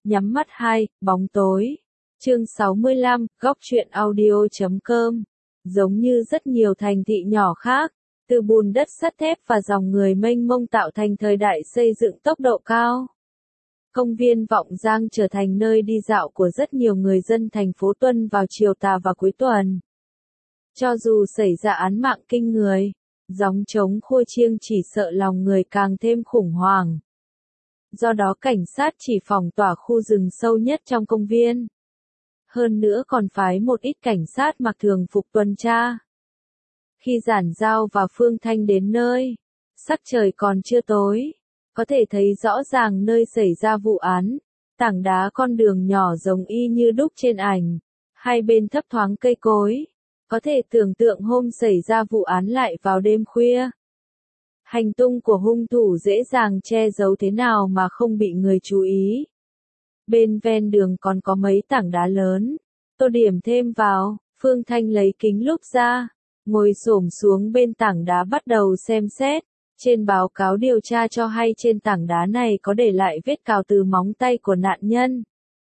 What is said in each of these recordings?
Nhắm mắt 2, bóng tối. Chương 65, góc truyện audio.com. Giống như rất nhiều thành thị nhỏ khác, từ bùn đất sắt thép và dòng người mênh mông tạo thành thời đại xây dựng tốc độ cao. Công viên Vọng Giang trở thành nơi đi dạo của rất nhiều người dân thành phố Tuân vào chiều tà và cuối tuần. Cho dù xảy ra án mạng kinh người, gióng trống khua chiêng chỉ sợ lòng người càng thêm khủng hoảng. Do đó cảnh sát chỉ phong tỏa khu rừng sâu nhất trong công viên. Hơn nữa còn phái một ít cảnh sát mặc thường phục tuần tra. Khi Giản Giao và Phương Thanh đến nơi, sắc trời còn chưa tối, có thể thấy rõ ràng nơi xảy ra vụ án, tảng đá con đường nhỏ giống y như đúc trên ảnh, hai bên thấp thoáng cây cối, có thể tưởng tượng hôm xảy ra vụ án lại vào đêm khuya. Hành tung của hung thủ dễ dàng che giấu thế nào mà không bị người chú ý. Bên ven đường còn có mấy tảng đá lớn, tô điểm thêm vào. Phương Thanh lấy kính lúp ra, ngồi xổm xuống bên tảng đá bắt đầu xem xét. Trên báo cáo điều tra cho hay trên tảng đá này có để lại vết cào từ móng tay của nạn nhân.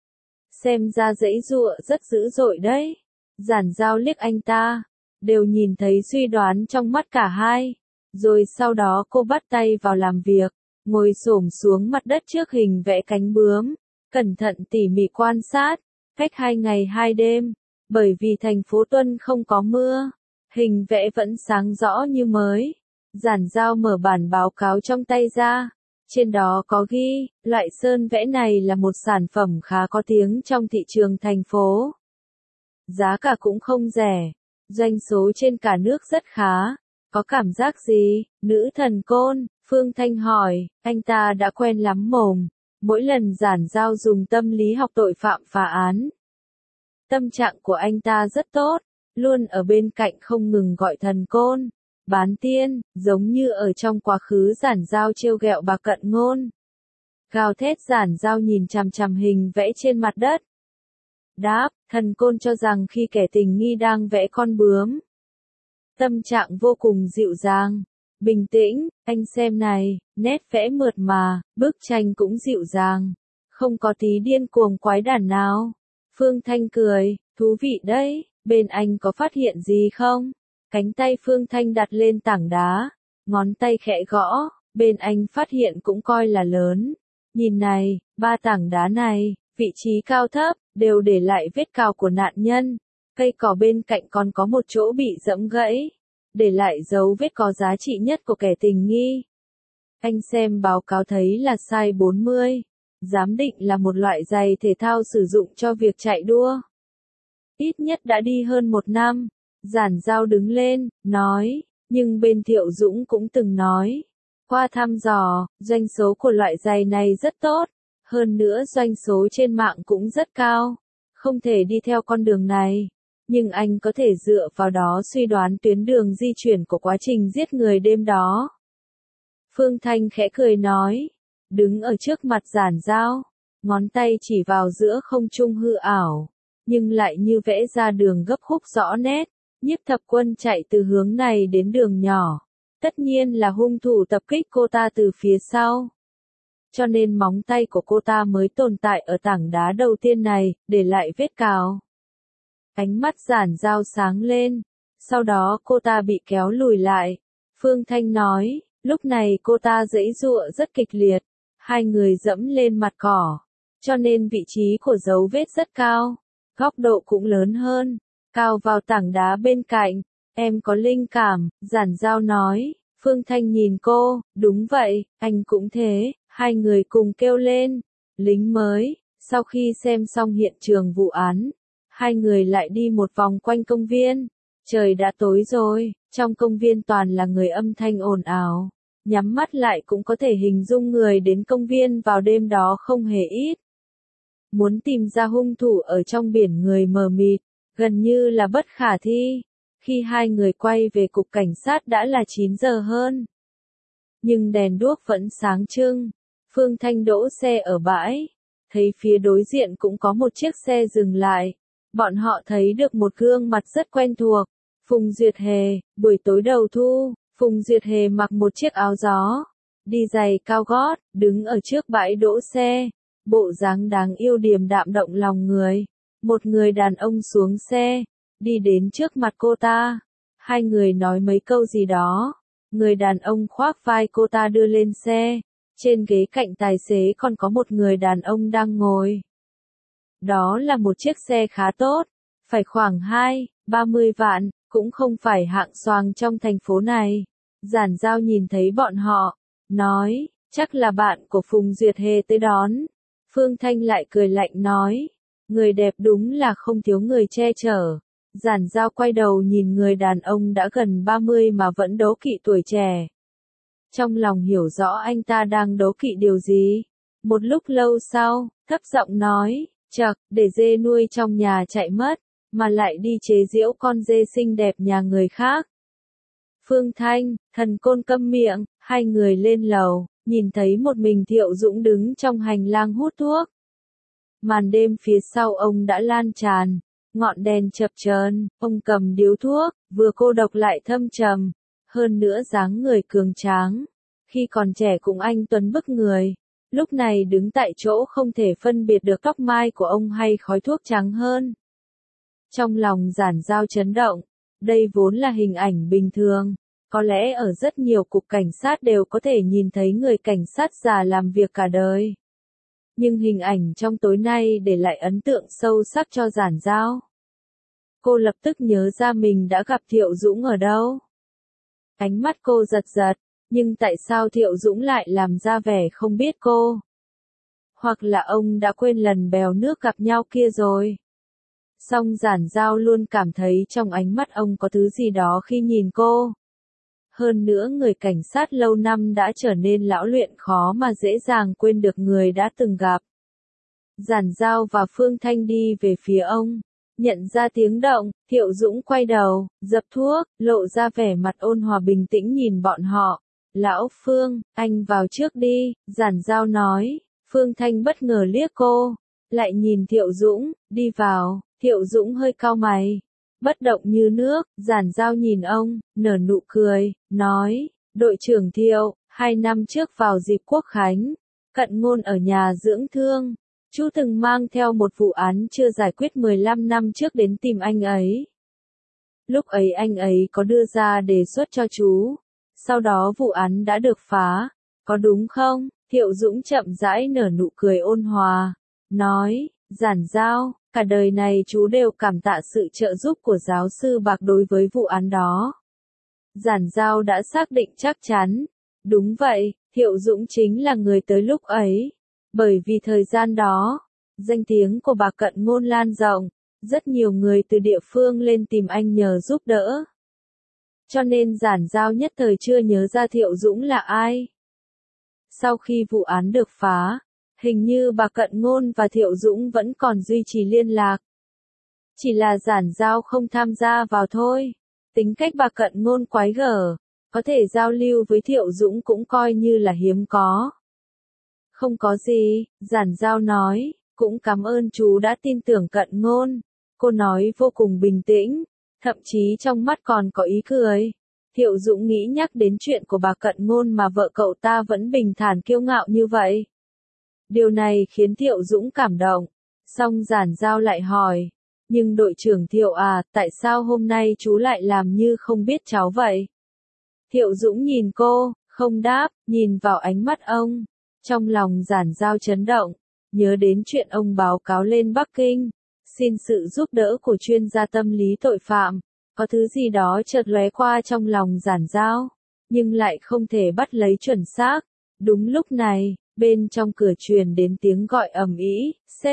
Xem ra giãy giụa rất dữ dội đấy. Giản Giao liếc anh ta, đều nhìn thấy suy đoán trong mắt cả hai. Rồi sau đó cô bắt tay vào làm việc, ngồi xổm xuống mặt đất trước hình vẽ cánh bướm, cẩn thận tỉ mỉ quan sát. Cách 2 ngày 2 đêm, bởi vì thành phố Tuân không có mưa, hình vẽ vẫn sáng rõ như mới. Giản Giao mở bản báo cáo trong tay ra, trên đó có ghi, loại sơn vẽ này là một sản phẩm khá có tiếng trong thị trường thành phố. Giá cả cũng không rẻ, doanh số trên cả nước rất khá. Có cảm giác gì, nữ thần Côn? Phương Thanh hỏi, anh ta đã quen lắm mồm, mỗi lần Giản Giao dùng tâm lý học tội phạm phá án. Tâm trạng của anh ta rất tốt, luôn ở bên cạnh không ngừng gọi thần Côn, bán tiên, giống như ở trong quá khứ Giản Giao trêu ghẹo bà Cận Ngôn. Gào thét Giản Giao nhìn chằm chằm hình vẽ trên mặt đất. Đáp, thần Côn cho rằng khi kẻ tình nghi đang vẽ con bướm. Tâm trạng vô cùng dịu dàng, bình tĩnh, anh xem này, nét vẽ mượt mà, bức tranh cũng dịu dàng, không có tí điên cuồng quái đản nào. Phương Thanh cười, thú vị đấy, bên anh có phát hiện gì không? Cánh tay Phương Thanh đặt lên tảng đá, ngón tay khẽ gõ, bên anh phát hiện cũng coi là lớn. Nhìn này, 3 tảng đá này, vị trí cao thấp, đều để lại vết cào của nạn nhân. Cây cỏ bên cạnh còn có một chỗ bị giẫm gãy, để lại dấu vết có giá trị nhất của kẻ tình nghi. Anh xem báo cáo thấy là size 40, giám định là một loại giày thể thao sử dụng cho việc chạy đua. Ít nhất đã đi hơn 1 năm, Giản Giao đứng lên, nói, nhưng bên Thiệu Dũng cũng từng nói. Qua thăm dò, doanh số của loại giày này rất tốt, hơn nữa doanh số trên mạng cũng rất cao, không thể đi theo con đường này. Nhưng anh có thể dựa vào đó suy đoán tuyến đường di chuyển của quá trình giết người đêm đó. Phương Thanh khẽ cười nói, đứng ở trước mặt Giản Giao, ngón tay chỉ vào giữa không trung hư ảo, nhưng lại như vẽ ra đường gấp khúc rõ nét. Nhiếp Thập Quân chạy từ hướng này đến đường nhỏ, tất nhiên là hung thủ tập kích cô ta từ phía sau. Cho nên móng tay của cô ta mới tồn tại ở tảng đá đầu tiên này, để lại vết cào. Ánh mắt Giản Giao sáng lên, sau đó cô ta bị kéo lùi lại. Phương Thanh nói, lúc này cô ta giãy giụa rất kịch liệt, hai người dẫm lên mặt cỏ, cho nên vị trí của dấu vết rất cao, góc độ cũng lớn hơn, cao vào tảng đá bên cạnh. Em có linh cảm, Giản Giao nói. Phương Thanh nhìn cô, đúng vậy, anh cũng thế, hai người cùng kêu lên. Lính mới, sau khi xem xong hiện trường vụ án, hai người lại đi một vòng quanh công viên. Trời đã tối rồi, trong công viên toàn là người âm thanh ồn ào. Nhắm mắt lại cũng có thể hình dung người đến công viên vào đêm đó không hề ít. Muốn tìm ra hung thủ ở trong biển người mờ mịt, gần như là bất khả thi. Khi hai người quay về cục cảnh sát đã là 9 giờ hơn. Nhưng đèn đuốc vẫn sáng trưng. Phương Thanh đỗ xe ở bãi, thấy phía đối diện cũng có một chiếc xe dừng lại. Bọn họ thấy được một gương mặt rất quen thuộc, Phùng Duyệt Hề. Buổi tối đầu thu, Phùng Duyệt Hề mặc một chiếc áo gió, đi giày cao gót, đứng ở trước bãi đỗ xe, bộ dáng đáng yêu điềm đạm động lòng người. Một người đàn ông xuống xe, đi đến trước mặt cô ta. Hai người nói mấy câu gì đó. Người đàn ông khoác vai cô ta đưa lên xe. Trên ghế cạnh tài xế còn có một người đàn ông đang ngồi. Đó là một chiếc xe khá tốt, phải khoảng 30 vạn, cũng không phải hạng xoàng trong thành phố này. Giản Giao nhìn thấy bọn họ, nói, chắc là bạn của Phùng Duyệt Hề tới đón. Phương Thanh lại cười lạnh nói, người đẹp đúng là không thiếu người che chở. Giản Giao quay đầu nhìn người đàn ông đã gần 30 mà vẫn đố kỵ tuổi trẻ. Trong lòng hiểu rõ anh ta đang đố kỵ điều gì. Một lúc lâu sau, thấp giọng nói, chậc, để dê nuôi trong nhà chạy mất, mà lại đi chế giễu con dê xinh đẹp nhà người khác. Phương Thanh, Thần Côn câm miệng, hai người lên lầu, nhìn thấy một mình Thiệu Dũng đứng trong hành lang hút thuốc. Màn đêm phía sau ông đã lan tràn, ngọn đèn chập chờn, ông cầm điếu thuốc, vừa cô độc lại thâm trầm, hơn nữa dáng người cường tráng. Khi còn trẻ cũng anh tuấn bức người, lúc này đứng tại chỗ không thể phân biệt được tóc mai của ông hay khói thuốc trắng hơn. Trong lòng Giản Giao chấn động, đây vốn là hình ảnh bình thường, có lẽ ở rất nhiều cục cảnh sát đều có thể nhìn thấy người cảnh sát già làm việc cả đời. Nhưng hình ảnh trong tối nay để lại ấn tượng sâu sắc cho Giản Giao. Cô lập tức nhớ ra mình đã gặp Thiệu Dũng ở đâu. Ánh mắt cô giật giật, nhưng tại sao Thiệu Dũng lại làm ra vẻ không biết cô? Hoặc là ông đã quên lần bèo nước gặp nhau kia rồi? Song Giản Giao luôn cảm thấy trong ánh mắt ông có thứ gì đó khi nhìn cô. Hơn nữa người cảnh sát lâu năm đã trở nên lão luyện, khó mà dễ dàng quên được người đã từng gặp. Giản Giao và Phương Thanh đi về phía ông. Nhận ra tiếng động, Thiệu Dũng quay đầu, dập thuốc, lộ ra vẻ mặt ôn hòa bình tĩnh nhìn bọn họ. Lão Phương, anh vào trước đi, Giản Giao nói. Phương Thanh bất ngờ liếc cô, lại nhìn Thiệu Dũng, đi vào. Thiệu Dũng hơi cau mày, bất động như nước. Giản Giao nhìn ông, nở nụ cười, nói, đội trưởng Thiệu, 2 năm trước vào dịp Quốc Khánh, Cận Ngôn ở nhà dưỡng thương. Chú từng mang theo một vụ án chưa giải quyết 15 năm trước đến tìm anh ấy. Lúc ấy anh ấy có đưa ra đề xuất cho chú. Sau đó vụ án đã được phá. Có đúng không? Thiệu Dũng chậm rãi nở nụ cười ôn hòa. Nói, Giản Giao, cả đời này chú đều cảm tạ sự trợ giúp của giáo sư Bạc đối với vụ án đó. Giản Giao đã xác định chắc chắn. Đúng vậy, Thiệu Dũng chính là người tới lúc ấy. Bởi vì thời gian đó, danh tiếng của bà Cận Ngôn lan rộng, rất nhiều người từ địa phương lên tìm anh nhờ giúp đỡ. Cho nên Giản Giao nhất thời chưa nhớ ra Thiệu Dũng là ai. Sau khi vụ án được phá, hình như bà Cận Ngôn và Thiệu Dũng vẫn còn duy trì liên lạc. Chỉ là Giản Giao không tham gia vào thôi. Tính cách bà Cận Ngôn quái gở, có thể giao lưu với Thiệu Dũng cũng coi như là hiếm có. Không có gì, Giản Giao nói, cũng cảm ơn chú đã tin tưởng Cận Ngôn. Cô nói vô cùng bình tĩnh, thậm chí trong mắt còn có ý cười. Thiệu Dũng nghĩ nhắc đến chuyện của bà Cận Ngôn mà vợ cậu ta vẫn bình thản kiêu ngạo như vậy. Điều này khiến Thiệu Dũng cảm động. Song Giản Giao lại hỏi, nhưng đội trưởng Thiệu à, tại sao hôm nay chú lại làm như không biết cháu vậy? Thiệu Dũng nhìn cô, không đáp, nhìn vào ánh mắt ông. Trong lòng Giản Giao chấn động, nhớ đến chuyện ông báo cáo lên Bắc Kinh, xin sự giúp đỡ của chuyên gia tâm lý tội phạm, có thứ gì đó chợt lóe qua trong lòng Giản Giao, nhưng lại không thể bắt lấy chuẩn xác. Đúng lúc này, bên trong cửa truyền đến tiếng gọi ầm ĩ,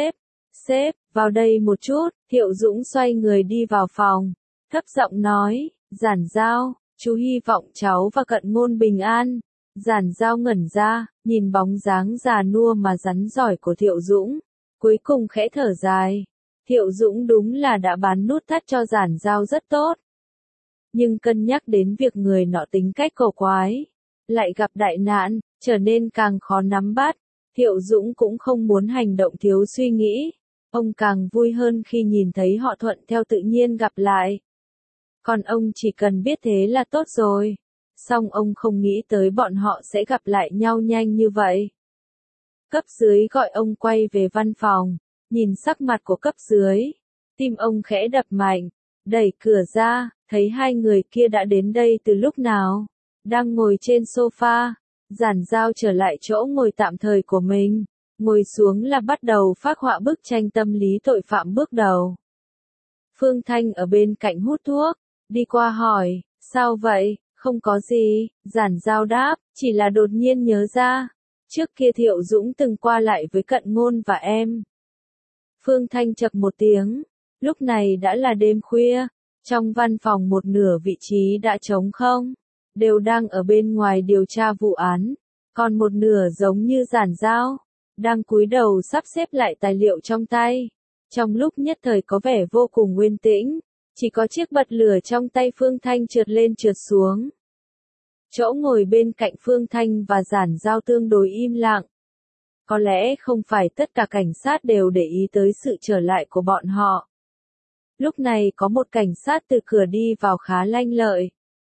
sếp, vào đây một chút. Thiệu Dũng xoay người đi vào phòng, thấp giọng nói, Giản Giao, chú hy vọng cháu và Cận Ngôn bình an. Giản Giao ngẩn ra, nhìn bóng dáng già nua mà rắn giỏi của Thiệu Dũng, cuối cùng khẽ thở dài. Thiệu Dũng đúng là đã bán nút thắt cho Giản Giao rất tốt. Nhưng cân nhắc đến việc người nọ tính cách cổ quái, lại gặp đại nạn, trở nên càng khó nắm bắt, Thiệu Dũng cũng không muốn hành động thiếu suy nghĩ. Ông càng vui hơn khi nhìn thấy họ thuận theo tự nhiên gặp lại. Còn ông chỉ cần biết thế là tốt rồi. Song ông không nghĩ tới bọn họ sẽ gặp lại nhau nhanh như vậy. Cấp dưới gọi ông quay về văn phòng, nhìn sắc mặt của cấp dưới. Tim ông khẽ đập mạnh, đẩy cửa ra, thấy hai người kia đã đến đây từ lúc nào. Đang ngồi trên sofa, Giản Giao trở lại chỗ ngồi tạm thời của mình. Ngồi xuống là bắt đầu phác họa bức tranh tâm lý tội phạm bước đầu. Phương Thanh ở bên cạnh hút thuốc, đi qua hỏi, sao vậy, không có gì, Giản Giao đáp, chỉ là đột nhiên nhớ ra. Trước kia Thiệu Dũng từng qua lại với Cận Ngôn và em. Phương Thanh chậc một tiếng, lúc này đã là đêm khuya, trong văn phòng một nửa vị trí đã trống không, đều đang ở bên ngoài điều tra vụ án, còn một nửa giống như Giản Giao, đang cúi đầu sắp xếp lại tài liệu trong tay. Trong lúc nhất thời có vẻ vô cùng yên tĩnh, chỉ có chiếc bật lửa trong tay Phương Thanh trượt lên trượt xuống. Chỗ ngồi bên cạnh Phương Thanh và Giản Giao tương đối im lặng. Có lẽ không phải tất cả cảnh sát đều để ý tới sự trở lại của bọn họ. Lúc này có một cảnh sát từ cửa đi vào khá lanh lợi.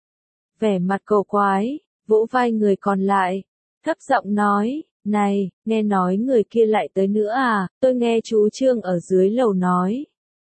Vẻ mặt cổ quái, vỗ vai người còn lại, thấp giọng nói, này, nghe nói người kia lại tới nữa à, tôi nghe chú Trương ở dưới lầu nói.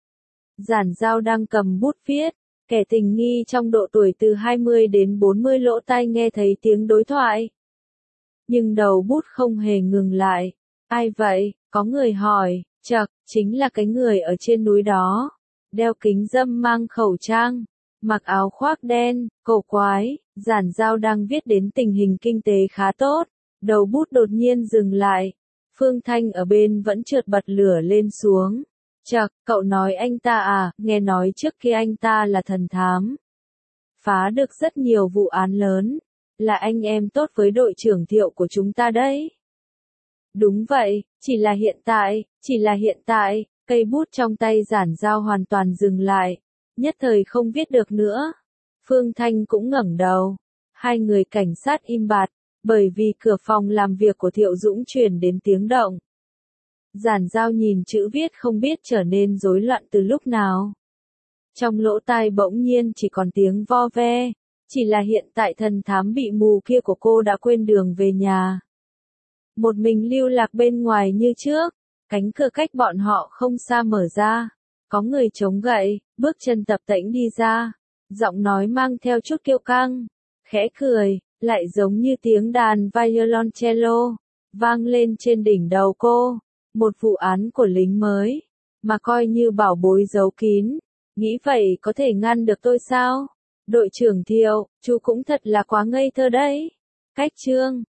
Giản Giao đang cầm bút viết, kẻ tình nghi trong độ tuổi từ 20 đến 40 lỗ tai nghe thấy tiếng đối thoại. Nhưng đầu bút không hề ngừng lại. Ai vậy? Có người hỏi, chậc, chính là cái người ở trên núi đó. Đeo kính râm mang khẩu trang, mặc áo khoác đen, cổ quái. Giản Giao đang viết đến tình hình kinh tế khá tốt. Đầu bút đột nhiên dừng lại. Phương Thanh ở bên vẫn trượt bật lửa lên xuống. Chậc, cậu nói anh ta à, nghe nói trước kia anh ta là thần thám. Phá được rất nhiều vụ án lớn. Là anh em tốt với đội trưởng Thiệu của chúng ta đấy. Đúng vậy, chỉ là hiện tại, cây bút trong tay Giản Giao hoàn toàn dừng lại. Nhất thời không viết được nữa. Phương Thanh cũng ngẩng đầu. Hai người cảnh sát im bặt, bởi vì cửa phòng làm việc của Thiệu Dũng truyền đến tiếng động. Giản Giao nhìn chữ viết không biết trở nên rối loạn từ lúc nào. Trong lỗ tai bỗng nhiên chỉ còn tiếng vo ve, chỉ là hiện tại thần thám bị mù kia của cô đã quên đường về nhà. Một mình lưu lạc bên ngoài như trước, cánh cửa cách bọn họ không xa mở ra. Có người chống gậy, bước chân tập tễnh đi ra, giọng nói mang theo chút kiêu căng, khẽ cười, lại giống như tiếng đàn violoncello, vang lên trên đỉnh đầu cô. Một vụ án của lính mới, mà coi như bảo bối giấu kín, nghĩ vậy có thể ngăn được tôi sao? Đội trưởng Thiệu, chú cũng thật là quá ngây thơ đấy. Cách chương